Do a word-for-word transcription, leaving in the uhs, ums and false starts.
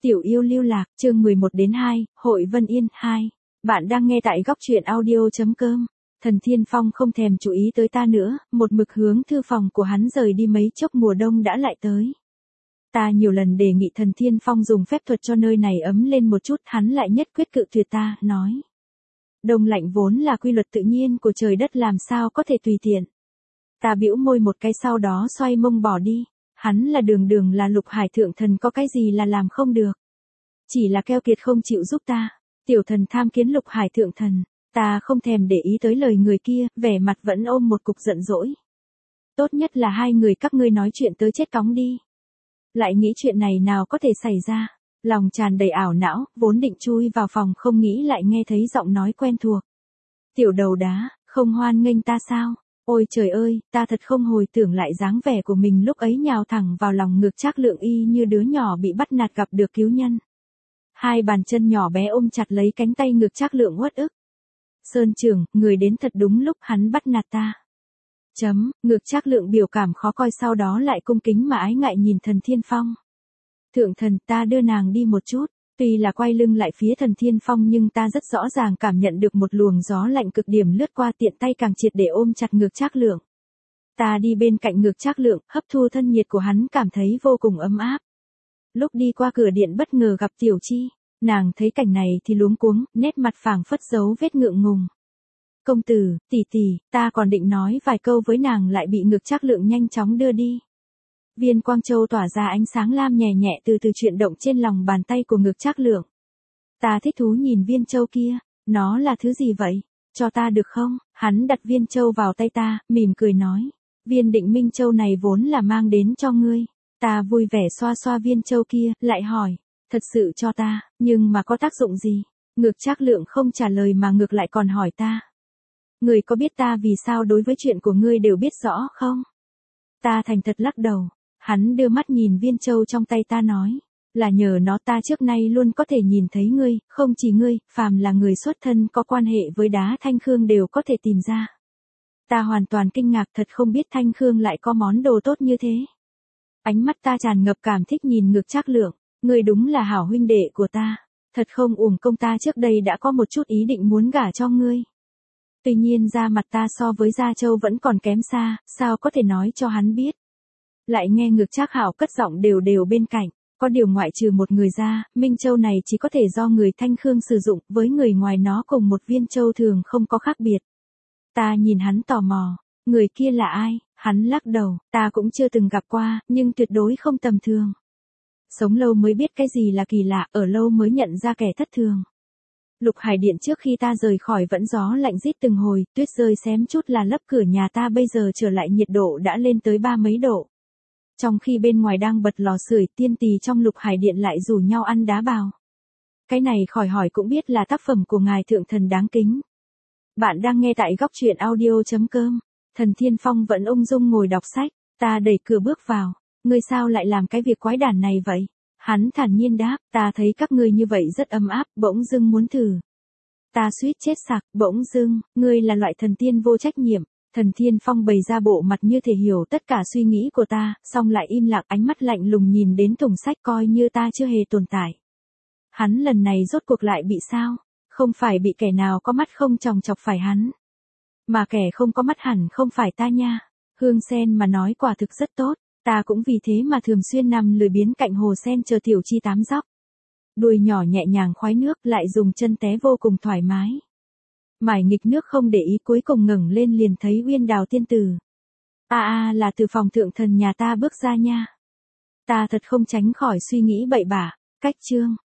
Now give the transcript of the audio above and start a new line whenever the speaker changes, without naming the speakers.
Tiểu yêu lưu lạc, chương mười một đến hai, Hội Vân Yên, hai. Bạn đang nghe tại góc truyện audio.com. Thần Thiên Phong không thèm chú ý tới ta nữa, một mực hướng thư phòng của hắn rời đi mấy chốc mùa đông đã lại tới. Ta nhiều lần đề nghị Thần Thiên Phong dùng phép thuật cho nơi này ấm lên một chút, hắn lại nhất quyết cự tuyệt ta, nói. Đông lạnh vốn là quy luật tự nhiên của trời đất, làm sao có thể tùy tiện. Ta bĩu môi một cái sau đó xoay mông bỏ đi. Hắn là đường đường là Lục Hải thượng thần, có cái gì là làm không được. Chỉ là keo kiệt không chịu giúp ta. Tiểu thần tham kiến Lục Hải thượng thần. Ta không thèm để ý tới lời người kia, vẻ mặt vẫn ôm một cục giận dỗi. Tốt nhất là hai người các ngươi nói chuyện tới chết cóng đi. Lại nghĩ chuyện này nào có thể xảy ra. Lòng tràn đầy ảo não, vốn định chui vào phòng không nghĩ lại nghe thấy giọng nói quen thuộc. Tiểu đầu đá, không hoan nghênh ta sao? Ôi trời ơi, ta thật không hồi tưởng lại dáng vẻ của mình lúc ấy, nhào thẳng vào lòng ngực Trác Lượng y như đứa nhỏ bị bắt nạt gặp được cứu nhân. Hai bàn chân nhỏ bé ôm chặt lấy cánh tay ngực Trác Lượng uất ức. Sơn trưởng, người đến thật đúng lúc, hắn bắt nạt ta. Chấm, ngực Trác Lượng biểu cảm khó coi, sau đó lại cung kính mà ái ngại nhìn Thần Thiên Phong. Thượng thần, ta đưa nàng đi một chút. Tuy là quay lưng lại phía Thần Thiên Phong nhưng ta rất rõ ràng cảm nhận được một luồng gió lạnh cực điểm lướt qua, tiện tay càng triệt để ôm chặt ngực Trác Lượng. Ta đi bên cạnh ngực Trác Lượng, hấp thu thân nhiệt của hắn, cảm thấy vô cùng ấm áp. Lúc đi qua cửa điện bất ngờ gặp Tiểu Chi, nàng thấy cảnh này thì luống cuống, nét mặt phảng phất dấu vết ngượng ngùng. Công tử, tỷ tỷ, ta còn định nói vài câu với nàng lại bị ngực Trác Lượng nhanh chóng đưa đi. Viên quang châu tỏa ra ánh sáng lam nhẹ nhẹ từ từ chuyển động trên lòng bàn tay của ngực Trác Lượng. Ta thích thú nhìn viên châu kia, nó là thứ gì vậy? Cho ta được không? Hắn đặt viên châu vào tay ta, mỉm cười nói. Viên định minh châu này vốn là mang đến cho ngươi. Ta vui vẻ xoa xoa viên châu kia, lại hỏi. Thật sự cho ta, nhưng mà có tác dụng gì? Ngực Trác Lượng không trả lời mà ngược lại còn hỏi ta. Ngươi có biết ta vì sao đối với chuyện của ngươi đều biết rõ không? Ta thành thật lắc đầu. Hắn đưa mắt nhìn viên châu trong tay ta nói, là nhờ nó ta trước nay luôn có thể nhìn thấy ngươi, không chỉ ngươi, phàm là người xuất thân có quan hệ với đá Thanh Khương đều có thể tìm ra. Ta hoàn toàn kinh ngạc, thật không biết Thanh Khương lại có món đồ tốt như thế. Ánh mắt ta tràn ngập cảm thích nhìn ngực Trác Lượng, ngươi đúng là hảo huynh đệ của ta, thật không uổng công ta trước đây đã có một chút ý định muốn gả cho ngươi. Tuy nhiên da mặt ta so với Gia Châu vẫn còn kém xa, sao có thể nói cho hắn biết. Lại nghe ngực Trác Hạo cất giọng đều đều bên cạnh, có điều ngoại trừ một người ra, Minh Châu này chỉ có thể do người Thanh Khương sử dụng, với người ngoài nó cùng một viên châu thường không có khác biệt. Ta nhìn hắn tò mò, người kia là ai? Hắn lắc đầu, ta cũng chưa từng gặp qua, nhưng tuyệt đối không tầm thường. Sống lâu mới biết cái gì là kỳ lạ, ở lâu mới nhận ra kẻ thất thường. Lục Hải điện trước khi ta rời khỏi vẫn gió lạnh rít từng hồi, tuyết rơi xém chút là lấp cửa nhà ta, bây giờ trở lại nhiệt độ đã lên tới ba mấy độ. Trong khi bên ngoài đang bật lò sưởi, tiên tỳ trong Lục Hải điện lại rủ nhau ăn đá bào. Cái này khỏi hỏi cũng biết là tác phẩm của ngài thượng thần đáng kính. Bạn đang nghe tại góc truyện audio.com. Thần Thiên Phong vẫn ung dung ngồi đọc sách, ta đẩy cửa bước vào. Ngươi sao lại làm cái việc quái đản này vậy? Hắn thản nhiên đáp, ta thấy các ngươi như vậy rất ấm áp, bỗng dưng muốn thử. Ta suýt chết sặc, bỗng dưng, ngươi là loại thần tiên vô trách nhiệm. Thần Thiên Phong bày ra bộ mặt như thể hiểu tất cả suy nghĩ của ta, xong lại im lặng, ánh mắt lạnh lùng nhìn đến thùng sách, coi như ta chưa hề tồn tại. Hắn lần này rốt cuộc lại bị sao? Không phải bị kẻ nào có mắt không chòng chọc phải hắn. Mà kẻ không có mắt hẳn không phải ta nha. Hương sen mà nói quả thực rất tốt, ta cũng vì thế mà thường xuyên nằm lười biếng cạnh hồ sen chờ Tiểu Chi tắm dóc. Đuôi nhỏ nhẹ nhàng khoái nước, lại dùng chân té vô cùng thoải mái. Mải nghịch nước không để ý, cuối cùng ngẩng lên liền thấy Uyên Đào tiên tử. A a là từ phòng thượng thần nhà ta bước ra nha. Ta thật không tránh khỏi suy nghĩ bậy bạ, cách chương,